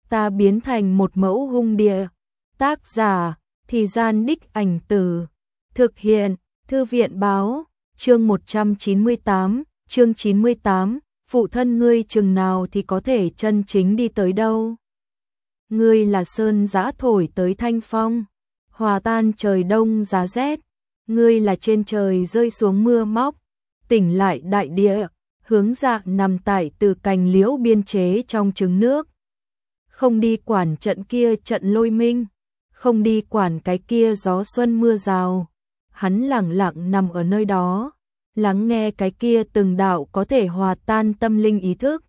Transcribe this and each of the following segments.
ta biến thành một mẫu hung địa. Tác giả, Thì Gian Đích Ảnh Từ. Thực hiện, Thư viện báo, chương 198, chương 98, phụ thân ngươi chừng nào thì có thể chân chính đi tới đâu. Ngươi là sơn giã thổi tới thanh phong, hòa tan trời đông giá rét, ngươi là trên trời rơi xuống mưa móc, tỉnh lại đại địa, Hướng Dạ nằm tại từ cành liễu biên chế trong trứng nước. Không đi quản trận kia trận lôi minh, không đi quản cái kia gió xuân mưa rào, hắn lẳng lặng nằm ở nơi đó, lắng nghe cái kia từng đạo có thể hòa tan tâm linh ý thức.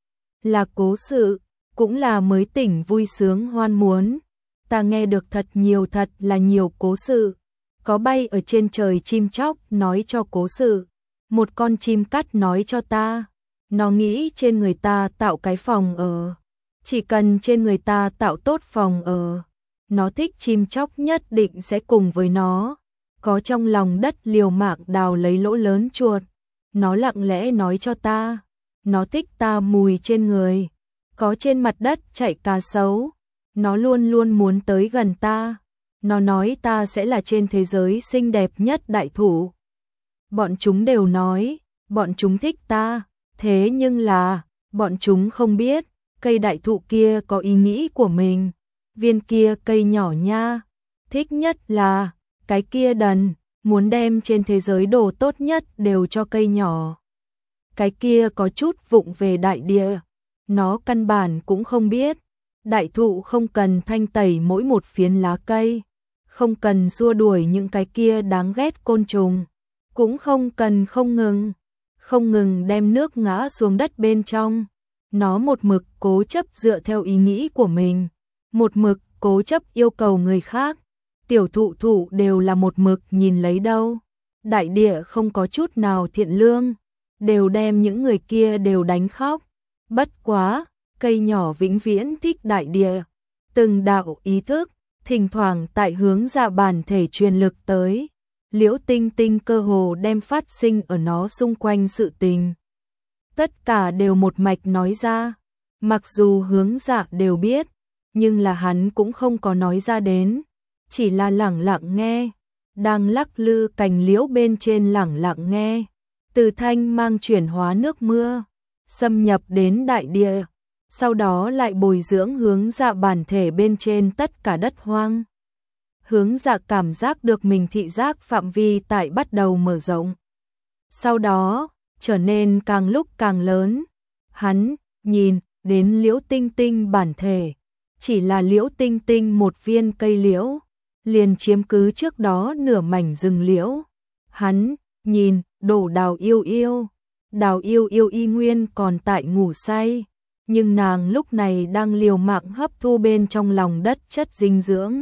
Là cố sự, cũng là mới tỉnh vui sướng hoan muốn. Ta nghe được thật là nhiều cố sự. Có bay ở trên trời chim chóc nói cho cố sự. Một con chim cắt nói cho ta. Nó nghĩ trên người ta tạo cái phòng ở. Chỉ cần trên người ta tạo tốt phòng ở. Nó thích chim chóc nhất định sẽ cùng với nó. Có trong lòng đất liều mạng đào lấy lỗ lớn chuột. Nó lặng lẽ nói cho ta. Nó thích ta mùi trên người. Có trên mặt đất chạy cá sấu. Nó luôn luôn muốn tới gần ta. Nó nói ta sẽ là trên thế giới xinh đẹp nhất đại thụ. Bọn chúng đều nói, bọn chúng thích ta. Thế nhưng là, bọn chúng không biết, cây đại thụ kia có ý nghĩ của mình. Viên kia cây nhỏ nha. Thích nhất là, cái kia đần, muốn đem trên thế giới đồ tốt nhất đều cho cây nhỏ. Cái kia có chút vụng về đại địa. Nó căn bản cũng không biết. Đại thụ không cần thanh tẩy mỗi một phiến lá cây. Không cần xua đuổi những cái kia đáng ghét côn trùng. Cũng không cần không ngừng đem nước ngã xuống đất bên trong. Nó một mực cố chấp dựa theo ý nghĩ của mình. Một mực cố chấp yêu cầu người khác. Tiểu thụ đều là một mực nhìn lấy đâu. Đại địa không có chút nào thiện lương. Đều đem những người kia đều đánh khóc. Bất quá, cây nhỏ vĩnh viễn thích đại địa. Từng đạo ý thức, thỉnh thoảng tại Hướng Dạ bản thể truyền lực tới. Liễu Tinh Tinh cơ hồ đem phát sinh ở nó xung quanh sự tình. Tất cả đều một mạch nói ra. Mặc dù Hướng Dạ đều biết, nhưng là hắn cũng không có nói ra đến. Chỉ là lẳng lặng nghe. Đang lắc lư cành liễu bên trên lẳng lặng nghe. Từ thanh mang chuyển hóa nước mưa. Xâm nhập đến đại địa. Sau đó lại bồi dưỡng Hướng Dạ bản thể bên trên tất cả đất hoang. Hướng Dạ cảm giác được mình thị giác phạm vi tại bắt đầu mở rộng. Sau đó, trở nên càng lúc càng lớn. Hắn, nhìn, đến Liễu Tinh Tinh bản thể. Chỉ là Liễu Tinh Tinh một viên cây liễu. Liền chiếm cứ trước đó nửa mảnh rừng liễu. Hắn, nhìn, đổ Đào Yêu Yêu. Đào Yêu Yêu y nguyên còn tại ngủ say. Nhưng nàng lúc này đang liều mạng hấp thu bên trong lòng đất chất dinh dưỡng.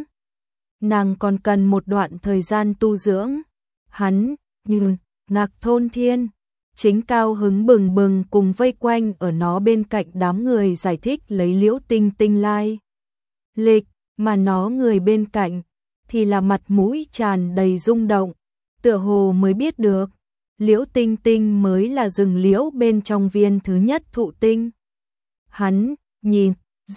Nàng còn cần một đoạn thời gian tu dưỡng. Hắn, như, Ngạc Thôn Thiên, chính cao hứng bừng bừng cùng vây quanh ở nó bên cạnh đám người giải thích lấy Liễu Tinh Tinh lai lịch, mà nó người bên cạnh thì là mặt mũi tràn đầy rung động, tựa hồ mới biết được, Liễu Tinh Tinh mới là rừng liễu bên trong viên thứ nhất thụ tinh. Hắn, nhìn,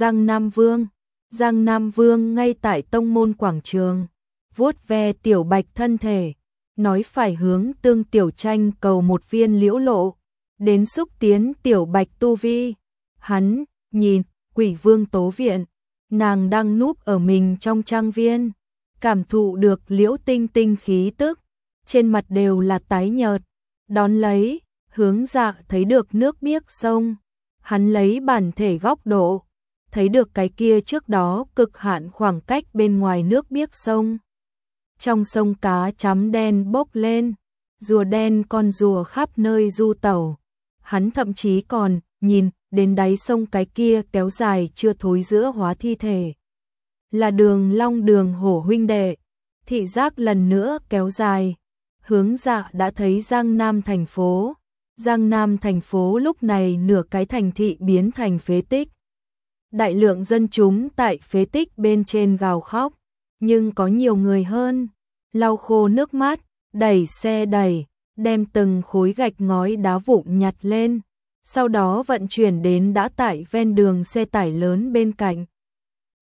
Giang Nam Vương ngay tại tông môn quảng trường, vuốt ve Tiểu Bạch thân thể, nói phải hướng Tương Tiểu Tranh cầu một viên liễu lộ, đến xúc tiến Tiểu Bạch tu vi. Hắn, nhìn, Quỷ Vương Tố Viện, nàng đang núp ở mình trong trang viên, cảm thụ được Liễu Tinh Tinh khí tức, trên mặt đều là tái nhợt, đón lấy, Hướng Dạ thấy được nước biếc sông. Hắn lấy bản thể góc độ, thấy được cái kia trước đó cực hạn khoảng cách bên ngoài nước biếc sông. Trong sông cá chấm đen bốc lên, rùa đen con rùa khắp nơi du tẩu. Hắn thậm chí còn nhìn đến đáy sông cái kia kéo dài chưa thối giữa hóa thi thể. Là Đường Long Đường Hổ huynh đệ, thị giác lần nữa kéo dài. Hướng Dạ đã thấy Giang Nam thành phố. Giang Nam thành phố lúc này nửa cái thành thị biến thành phế tích. Đại lượng dân chúng tại phế tích bên trên gào khóc, nhưng có nhiều người hơn, lau khô nước mắt, đẩy xe đẩy, đem từng khối gạch ngói đá vụn nhặt lên, sau đó vận chuyển đến đã tại ven đường xe tải lớn bên cạnh,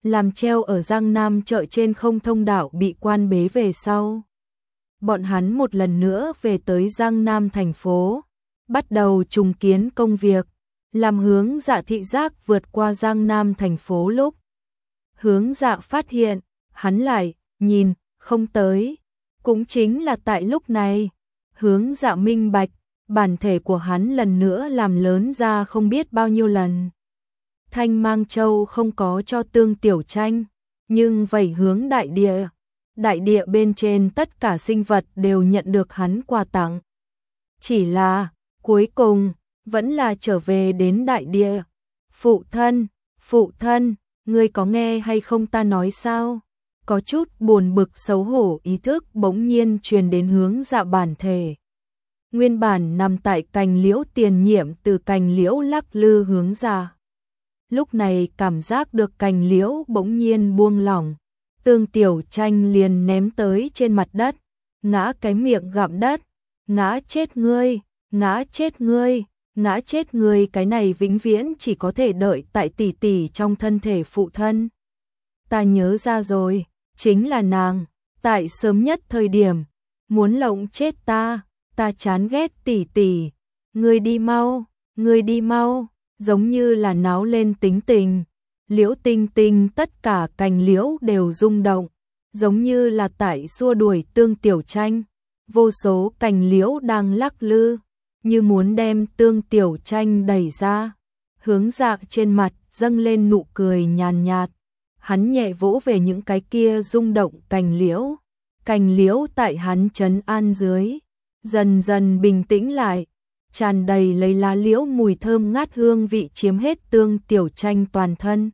làm treo ở Giang Nam chợ trên không thông đạo bị quan bế về sau. Bọn hắn một lần nữa về tới Giang Nam thành phố, bắt đầu trùng kiến công việc, làm Hướng Dạ thị giác vượt qua Giang Nam thành phố lúc. Hướng Dạ phát hiện, hắn lại, nhìn, không tới. Cũng chính là tại lúc này, Hướng Dạ minh bạch, bản thể của hắn lần nữa làm lớn ra không biết bao nhiêu lần. Thanh Mang Châu không có cho Tương Tiểu Tranh, nhưng vẩy hướng đại địa bên trên tất cả sinh vật đều nhận được hắn quà tặng. Chỉ là, cuối cùng, vẫn là trở về đến đại địa. Phụ thân, ngươi có nghe hay không ta nói sao? Có chút buồn bực xấu hổ ý thức bỗng nhiên truyền đến Hướng Dạ bản thể. Nguyên bản nằm tại cành liễu tiền nhiệm từ cành liễu lắc lư Hướng Dạ. Lúc này cảm giác được cành liễu bỗng nhiên buông lỏng. Tương Tiểu Tranh liền ném tới trên mặt đất, ngã cái miệng gặm đất. Ngã chết ngươi, ngã chết ngươi, ngã chết ngươi, cái này vĩnh viễn chỉ có thể đợi tại tỷ tỷ trong thân thể phụ thân. Ta nhớ ra rồi, chính là nàng, tại sớm nhất thời điểm, muốn lộng chết ta chán ghét tỷ tỷ, ngươi đi mau, giống như là náo lên tính tình. Liễu Tinh Tinh tất cả cành liễu đều rung động, giống như là tại xua đuổi Tương Tiểu Tranh. Vô số cành liễu đang lắc lư, như muốn đem Tương Tiểu Tranh đẩy ra. Hướng Dạ trên mặt dâng lên nụ cười nhàn nhạt. Hắn nhẹ vỗ về những cái kia rung động cành liễu tại hắn trấn an dưới, dần dần bình tĩnh lại, tràn đầy lấy lá liễu mùi thơm ngát hương vị chiếm hết Tương Tiểu Tranh toàn thân.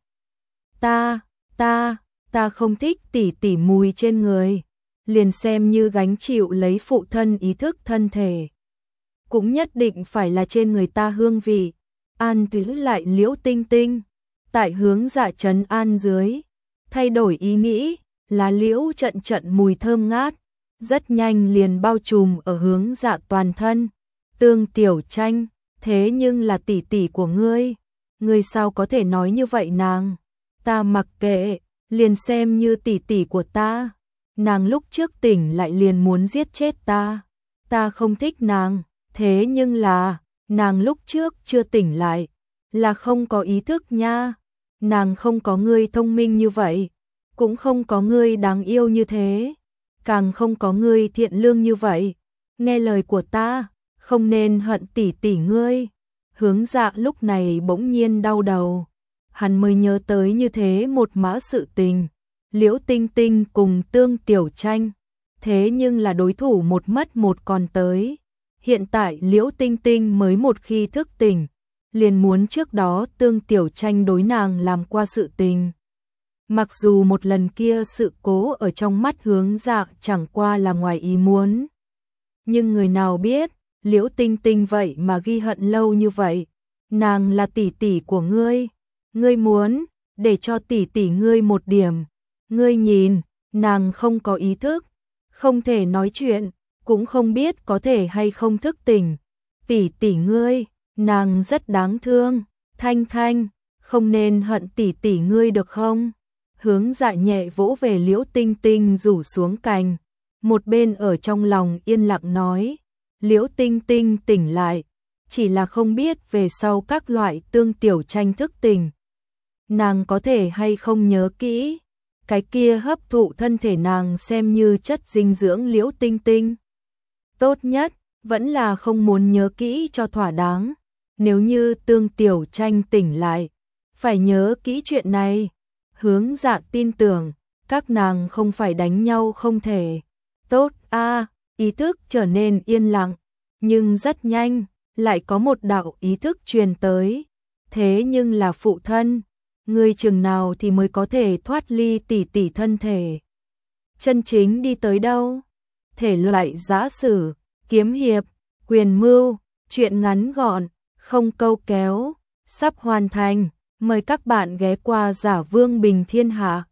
Ta không thích tỉ tỉ mùi trên người, liền xem như gánh chịu lấy phụ thân ý thức thân thể, cũng nhất định phải là trên người ta hương vị. An tứ lại Liễu Tinh Tinh, tại Hướng Dạ trấn an dưới, thay đổi ý nghĩ, lá liễu trận mùi thơm ngát, rất nhanh liền bao trùm ở Hướng Dạ toàn thân. Tương Tiểu Tranh, thế nhưng là tỷ tỷ của ngươi sao có thể nói như vậy nàng? Ta mặc kệ, liền xem như tỷ tỷ của ta. Nàng lúc trước tỉnh lại liền muốn giết chết ta không thích nàng, thế nhưng là, nàng lúc trước chưa tỉnh lại, là không có ý thức nha. Nàng không có ngươi thông minh như vậy, cũng không có ngươi đáng yêu như thế, càng không có ngươi thiện lương như vậy. Nghe lời của ta, không nên hận tỷ tỷ ngươi. Hướng Dạ lúc này bỗng nhiên đau đầu, hắn mới nhớ tới như thế một mã sự tình. Liễu Tinh Tinh cùng Tương Tiểu Tranh, thế nhưng là đối thủ một mất một còn tới. Hiện tại Liễu Tinh Tinh mới một khi thức tỉnh, liền muốn trước đó Tương Tiểu Tranh đối nàng làm qua sự tình. Mặc dù một lần kia sự cố ở trong mắt Hướng Dạ chẳng qua là ngoài ý muốn, nhưng người nào biết, Liễu Tinh Tinh vậy mà ghi hận lâu như vậy. Nàng là tỷ tỷ của ngươi muốn để cho tỷ tỷ ngươi một điểm. Ngươi nhìn, nàng không có ý thức, không thể nói chuyện, cũng không biết có thể hay không thức tỉnh. Tỷ tỷ ngươi, nàng rất đáng thương. Thanh Thanh, không nên hận tỷ tỷ ngươi được không? Hướng Dạ nhẹ vỗ về Liễu Tinh Tinh rủ xuống cành, một bên ở trong lòng yên lặng nói. Liễu Tinh Tinh tỉnh lại, chỉ là không biết về sau các loại Tương Tiểu Tranh thức tỉnh, nàng có thể hay không nhớ kỹ. Cái kia hấp thụ thân thể nàng xem như chất dinh dưỡng Liễu Tinh Tinh. Tốt nhất, vẫn là không muốn nhớ kỹ cho thỏa đáng. Nếu như Tương Tiểu Tranh tỉnh lại, phải nhớ kỹ chuyện này. Hướng Dạ tin tưởng, các nàng không phải đánh nhau không thể. Tốt ý thức trở nên yên lặng, nhưng rất nhanh, lại có một đạo ý thức truyền tới. Thế nhưng là phụ thân, ngươi chừng nào thì mới có thể thoát ly tỷ tỷ thân thể? Chân chính đi tới đâu? Thể loại giã sử, kiếm hiệp, quyền mưu, truyện ngắn gọn, không câu kéo, sắp hoàn thành. Mời các bạn ghé qua Giả Vương Bình Thiên Hạ.